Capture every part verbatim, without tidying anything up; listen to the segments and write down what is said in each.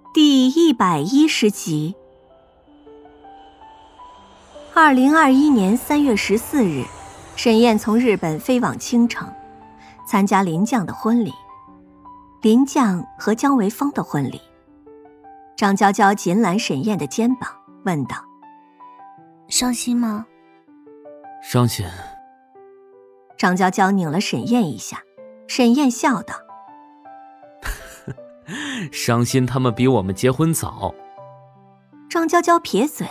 第一百一十集。二零二一年三月十四日，沈燕从日本飞往青城，参加林将的婚礼。林将和姜维峰的婚礼。张娇娇紧揽沈燕的肩膀，问道：“ 伤心吗？” 伤心。 张娇娇拧了沈燕一下，沈燕笑道：“ 伤心他们比我们结婚早。” 张娇娇撇嘴：“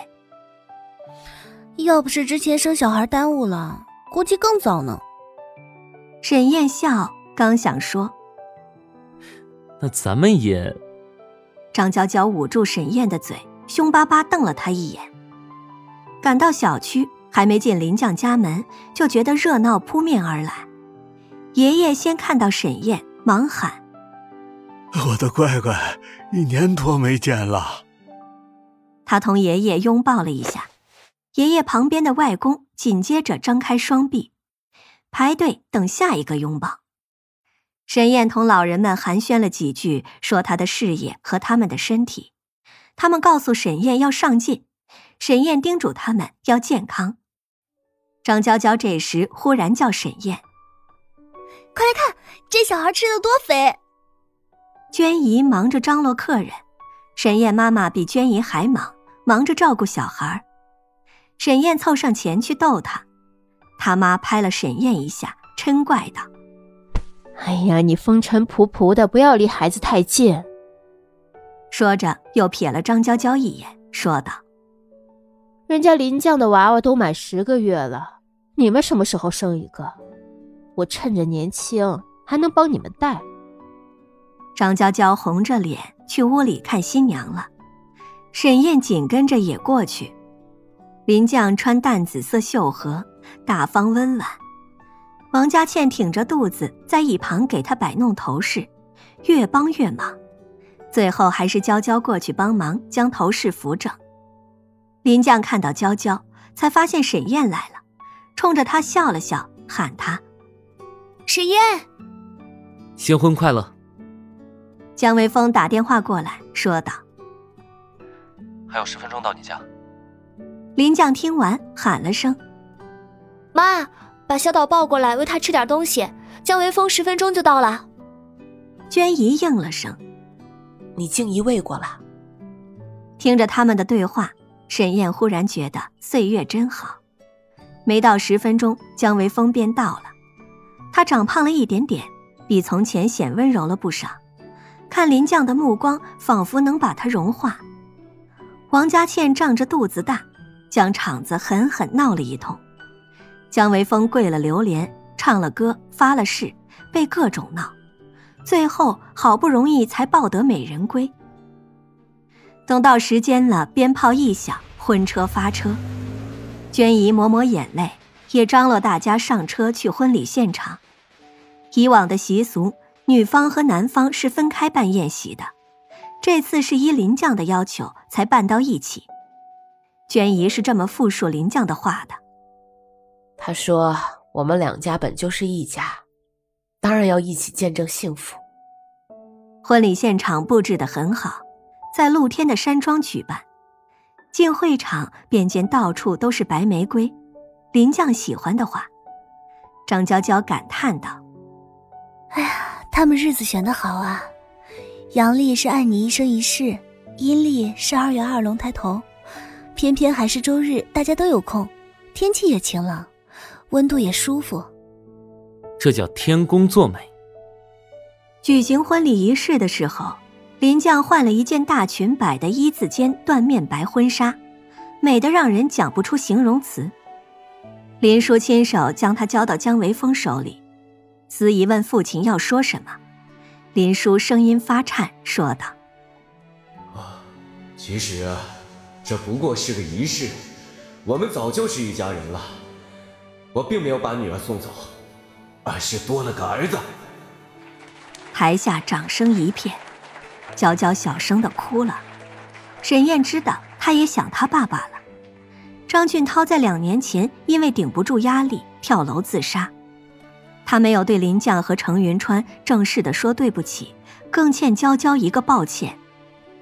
要不是之前生小孩耽误了，估计更早呢。” 沈燕笑，刚想说：“ 那咱们也……” 张娇娇捂住沈燕的嘴，凶巴巴瞪了她一眼。赶到小区，还没进林将家门，就觉得热闹扑面而来。爷爷先看到沈燕，忙喊：“ 我的乖乖，一年多没见了。” 他同爷爷拥抱了一下，爷爷旁边的外公紧接着张开双臂，排队等下一个拥抱。沈燕同老人们寒暄了几句，说她的事业和他们的身体。他们告诉沈燕要上进，沈燕叮嘱他们要健康。张娇娇这时忽然叫沈燕：“ 快来看，这小孩吃得多肥！” 娟姨忙着张罗客人，沈燕妈妈比娟姨还忙，忙着照顾小孩。沈燕凑上前去逗她，她妈拍了沈燕一下，嗔怪道：“ 哎呀，你风尘仆仆的，不要离孩子太近。” 说着又瞥了张娇娇一眼，说道：“ 人家林将的娃娃都满十个月了，你们什么时候生一个？我趁着年轻，还能帮你们带。” 张娇娇红着脸去屋里看新娘了，沈燕紧跟着也过去。林将穿淡紫色绣荷，大方温婉。王佳倩挺着肚子在一旁给她摆弄头饰，越帮越忙，最后还是娇娇过去帮忙将头饰扶正。林将看到娇娇，才发现沈燕来了，冲着她笑了笑，喊她：“ 沈燕， 新婚快乐。” 姜维峰打电话过来说道：“ 还有十分钟到你家。” 林将听完喊了声：“ 妈，把小岛抱过来，喂他吃点东西。姜维峰十分钟就到了。” 娟姨应了声：“ 你静怡喂过了。” 听着他们的对话，沈燕忽然觉得岁月真好。没到十分钟，姜维峰便到了。他长胖了一点点，比从前显温柔了不少。看林将的目光仿佛能把他融化。王佳倩仗着肚子大，将场子狠狠闹了一通。姜维峰跪了榴莲，唱了歌，发了誓，被各种闹，最后好不容易才抱得美人归。等到时间了，鞭炮一响，婚车发车。娟姨抹抹眼泪，也张罗大家上车去婚礼现场。以往的习俗，女方和男方是分开办宴席的，这次是依林将的要求才办到一起。娟姨是这么复述林将的话的：“ 他说我们两家本就是一家，当然要一起见证幸福。” 婚礼现场布置得很好，在露天的山庄举办。进会场便见到处都是白玫瑰，林将喜欢的花。张娇娇感叹道：“ 哎呀，他们日子选得好啊！阳历是爱你一生一世，阴历是二月二龙抬头，偏偏还是周日，大家都有空，天气也晴朗，温度也舒服。 这叫天公作美。” 举行婚礼仪式的时候，林将换了一件大裙摆的一字肩缎面白婚纱，美得让人讲不出形容词。林叔亲手将她交到姜维峰手里，司仪问父亲要说什么，林叔声音发颤说道：“ 啊，其实啊，这不过是个仪式，我们早就是一家人了。我并没有把女儿送走，而是多了个儿子。” 台下掌声一片，娇娇小声地哭了。沈燕知道她也想她爸爸了。张俊涛在两年前因为顶不住压力跳楼自杀，他没有对林将和程云川正式地说对不起，更欠娇娇一个抱歉。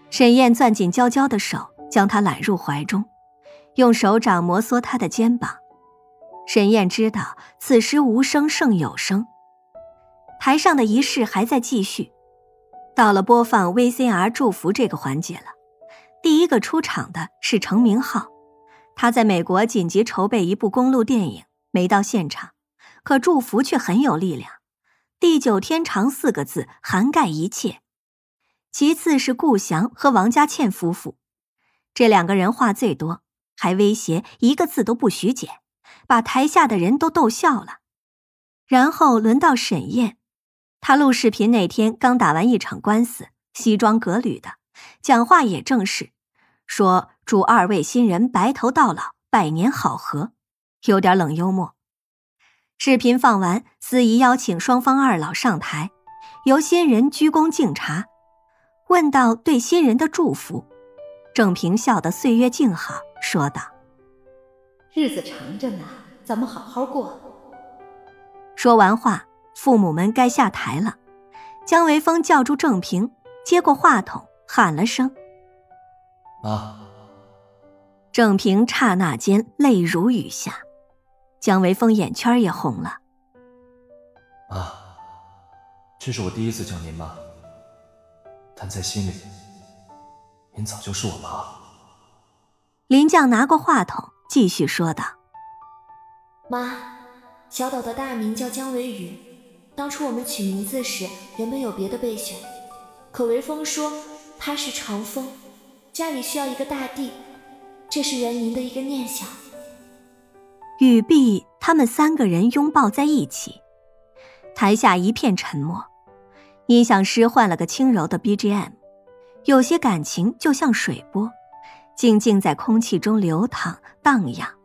沈燕攥紧娇娇的手，将她揽入怀中，用手掌摩挲她的肩膀。沈燕知道此时无声胜有声。台上的仪式还在继续，到了播放 V C R 祝福这个环节了。第一个出场的是程明浩，他在美国紧急筹备一部公路电影，没到现场，可祝福却很有力量。地久天长四个字涵盖一切。其次是顾翔和王佳倩夫妇，这两个人话最多，还威胁一个字都不许剪，把台下的人都逗笑了。然后轮到沈燕，她录视频那天刚打完一场官司，西装革履的，讲话也正式，说祝二位新人白头到老，百年好合，有点冷幽默。视频放完，司仪邀请双方二老上台，由新人鞠躬敬茶，问到对新人的祝福。郑平笑得岁月静好，说道： 日子长着呢，咱们好好过。 说完话，父母们该下台了。姜维峰叫住郑平，接过话筒，喊了声妈。 郑平刹那间泪如雨下，姜维峰眼圈也红了。 妈，这是我第一次叫您妈，但在心里，您早就是我妈。 林将拿过话筒，继续说道： 妈，小岛的大名叫姜维宇，当初我们取名字时原本有别的备选，可维峰说他是长风，家里需要一个大地，这是圆您的一个念想。 语毕，他们三个人拥抱在一起，台下一片沉默。音响师换了个轻柔的 B G M， 有些感情就像水波，静静在空气中流淌荡漾。